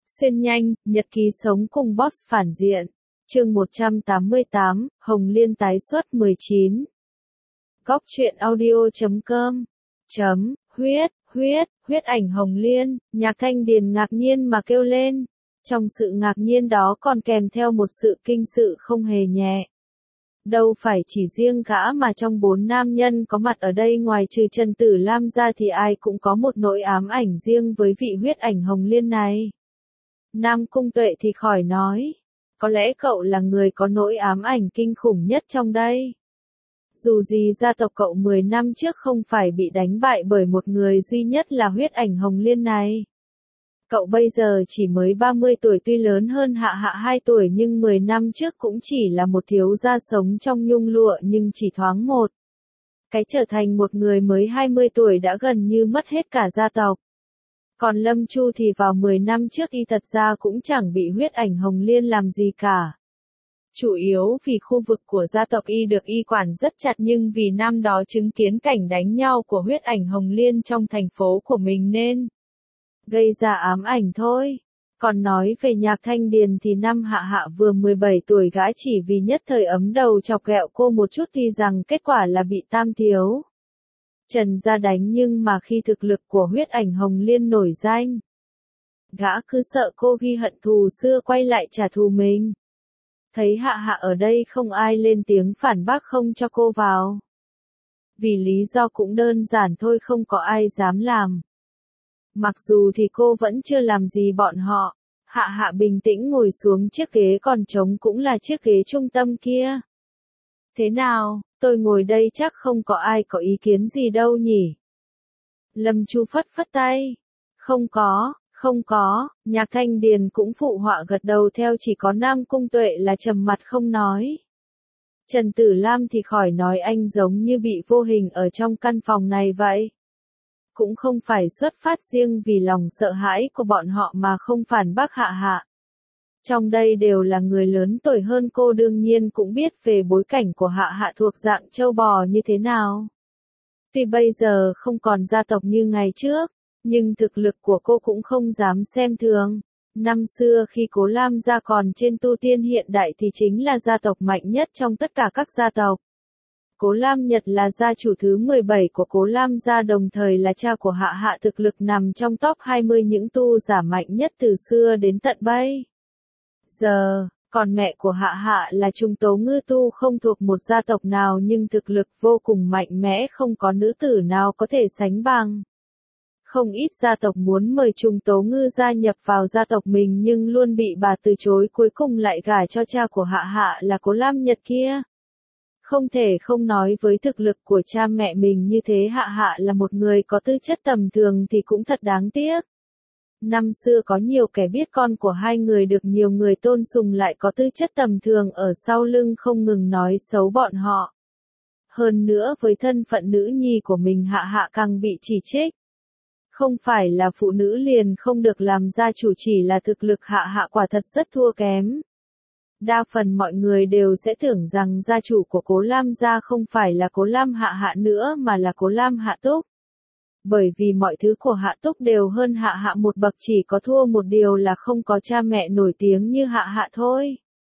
Xuyên nhanh, nhật ký sống cùng boss phản diện. Chương 188, Hồng Liên tái xuất 19. Góc truyện audio.com. Huyết ảnh Hồng Liên, Nhạc Thanh Điền ngạc nhiên mà kêu lên. Trong sự ngạc nhiên đó còn kèm theo một sự kinh sự không hề nhẹ. Đâu phải chỉ riêng gã mà trong 4 nam nhân có mặt ở đây ngoài trừ Trần Tử Lam ra thì ai cũng có một nỗi ám ảnh riêng với vị huyết ảnh Hồng Liên này. Nam Cung Tuệ thì khỏi nói. Có lẽ cậu là người có nỗi ám ảnh kinh khủng nhất trong đây. Dù gì gia tộc cậu 10 năm trước không phải bị đánh bại bởi một người duy nhất là huyết ảnh Hồng Liên này. Cậu bây giờ chỉ mới 30 tuổi, tuy lớn hơn Hạ Hạ 2 tuổi nhưng 10 năm trước cũng chỉ là một thiếu gia sống trong nhung lụa nhưng chỉ thoáng một. Cái trở thành một người mới 20 tuổi đã gần như mất hết cả gia tộc. Còn Lâm Chu thì vào 10 năm trước y thật ra cũng chẳng bị huyết ảnh Hồng Liên làm gì cả. Chủ yếu vì khu vực của gia tộc y được y quản rất chặt, nhưng vì năm đó chứng kiến cảnh đánh nhau của huyết ảnh Hồng Liên trong thành phố của mình nên gây ra ám ảnh thôi. Còn nói về Nhạc Thanh Điền thì năm Hạ Hạ vừa 17 tuổi, gã chỉ vì nhất thời ấm đầu chọc ghẹo cô một chút, tuy rằng kết quả là bị Tam thiếu Trần ra đánh, nhưng mà khi thực lực của huyết ảnh Hồng Liên nổi danh, gã cứ sợ cô ghi hận thù xưa quay lại trả thù mình. Thấy Hạ Hạ ở đây không ai lên tiếng phản bác không cho cô vào. Vì lý do cũng đơn giản thôi, không có ai dám làm. Mặc dù thì cô vẫn chưa làm gì bọn họ. Hạ Hạ bình tĩnh ngồi xuống chiếc ghế còn trống, cũng là chiếc ghế trung tâm kia. Thế nào, tôi ngồi đây chắc không có ai có ý kiến gì đâu nhỉ? Lâm Chu phất phất tay. Không có, Nhạc Thanh Điền cũng phụ họa gật đầu theo, chỉ có Nam Cung Tuệ là trầm mặt không nói. Trần Tử Lam thì khỏi nói, anh giống như bị vô hình ở trong căn phòng này vậy. Cũng không phải xuất phát riêng vì lòng sợ hãi của bọn họ mà không phản bác Hạ Hạ. Trong đây đều là người lớn tuổi hơn cô, đương nhiên cũng biết về bối cảnh của Hạ Hạ thuộc dạng trâu bò như thế nào. Tuy bây giờ không còn gia tộc như ngày trước, nhưng thực lực của cô cũng không dám xem thường. Năm xưa khi Cố Lam gia còn trên tu tiên hiện đại thì chính là gia tộc mạnh nhất trong tất cả các gia tộc. Cố Lam Nhật là gia chủ thứ 17 của Cố Lam gia, đồng thời là cha của Hạ Hạ, thực lực nằm trong top 20 những tu giả mạnh nhất từ xưa đến tận bây giờ. Còn mẹ của Hạ Hạ là Trung Tố Ngư, tu không thuộc một gia tộc nào nhưng thực lực vô cùng mạnh mẽ, không có nữ tử nào có thể sánh bằng. Không ít gia tộc muốn mời Trung Tố Ngư gia nhập vào gia tộc mình nhưng luôn bị bà từ chối, cuối cùng lại gả cho cha của Hạ Hạ là Cố Lam Nhật kia. Không thể không nói với thực lực của cha mẹ mình như thế, Hạ Hạ là một người có tư chất tầm thường thì cũng thật đáng tiếc. Năm xưa có nhiều kẻ biết con của hai người được nhiều người tôn sùng lại có tư chất tầm thường, ở sau lưng không ngừng nói xấu bọn họ. Hơn nữa với thân phận nữ nhi của mình, Hạ Hạ càng bị chỉ trích. Không phải là phụ nữ liền không được làm gia chủ, chỉ là thực lực Hạ Hạ quả thật rất thua kém. Đa phần mọi người đều sẽ tưởng rằng gia chủ của Cố Lam gia không phải là Cố Lam Hạ Hạ nữa mà là Cố Lam Hạ Túc. Bởi vì mọi thứ của Hạ Túc đều hơn Hạ Hạ một bậc, chỉ có thua một điều là không có cha mẹ nổi tiếng như Hạ Hạ thôi.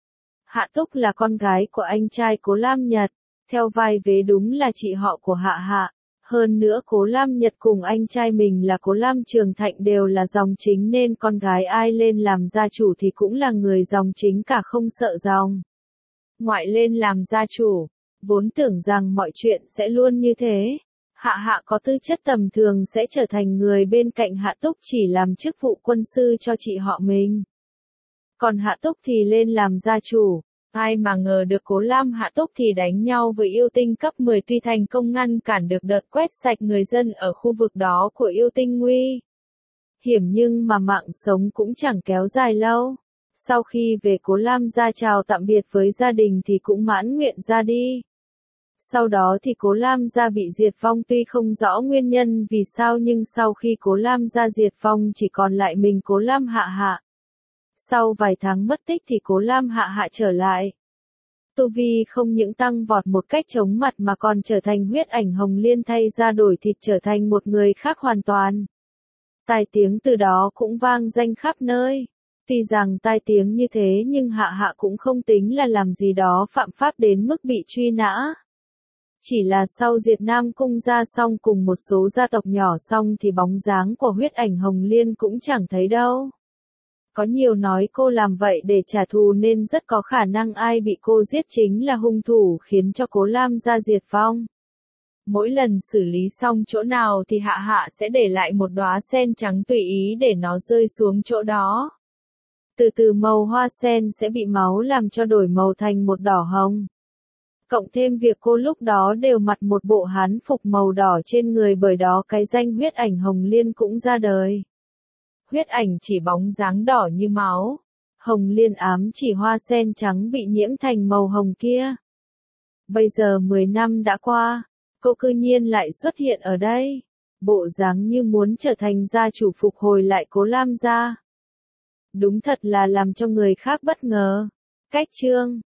Hạ Túc là con gái của anh trai Cố Lam Nhật, theo vai vế đúng là chị họ của Hạ Hạ. Hơn nữa Cố Lam Nhật cùng anh trai mình là Cố Lam Trường Thạnh đều là dòng chính, nên con gái ai lên làm gia chủ thì cũng là người dòng chính cả, không sợ dòng ngoại lên làm gia chủ. Vốn tưởng rằng mọi chuyện sẽ luôn như thế. Hạ Hạ có tư chất tầm thường sẽ trở thành người bên cạnh Hạ Túc, chỉ làm chức vụ quân sư cho chị họ mình. Còn Hạ Túc thì lên làm gia chủ. Ai mà ngờ được Cố Lam Hạ Túc thì đánh nhau với yêu tinh cấp 10, tuy thành công ngăn cản được đợt quét sạch người dân ở khu vực đó của yêu tinh nguy hiểm, nhưng mà mạng sống cũng chẳng kéo dài lâu. Sau khi về Cố Lam gia chào tạm biệt với gia đình thì cũng mãn nguyện ra đi. Sau đó thì Cố Lam gia bị diệt vong, tuy không rõ nguyên nhân vì sao nhưng sau khi Cố Lam gia diệt vong chỉ còn lại mình Cố Lam Hạ Hạ. Sau vài tháng mất tích thì Cố Lam Hạ Hạ trở lại. Tu vi không những tăng vọt một cách chóng mặt mà còn trở thành huyết ảnh Hồng Liên, thay ra đổi thịt trở thành một người khác hoàn toàn. Tai tiếng từ đó cũng vang danh khắp nơi. Tuy rằng tai tiếng như thế nhưng Hạ Hạ cũng không tính là làm gì đó phạm pháp đến mức bị truy nã. Chỉ là sau diệt Nam Cung ra xong cùng một số gia tộc nhỏ xong thì bóng dáng của huyết ảnh Hồng Liên cũng chẳng thấy đâu. Có nhiều nói cô làm vậy để trả thù nên rất có khả năng ai bị cô giết chính là hung thủ khiến cho Cố Lam gia diệt vong. Mỗi lần xử lý xong chỗ nào thì Hạ Hạ sẽ để lại một đóa sen trắng tùy ý để nó rơi xuống chỗ đó. Từ từ màu hoa sen sẽ bị máu làm cho đổi màu thành một đỏ hồng. Cộng thêm việc cô lúc đó đều mặc một bộ hán phục màu đỏ trên người bởi đó cái danh huyết ảnh Hồng Liên cũng ra đời. Huyết ảnh chỉ bóng dáng đỏ như máu. Hồng Liên ám chỉ hoa sen trắng bị nhiễm thành màu hồng kia. Bây giờ 10 năm đã qua, cô cư nhiên lại xuất hiện ở đây. Bộ dáng như muốn trở thành gia chủ phục hồi lại Cố Lam gia. Đúng thật là làm cho người khác bất ngờ. Cách chương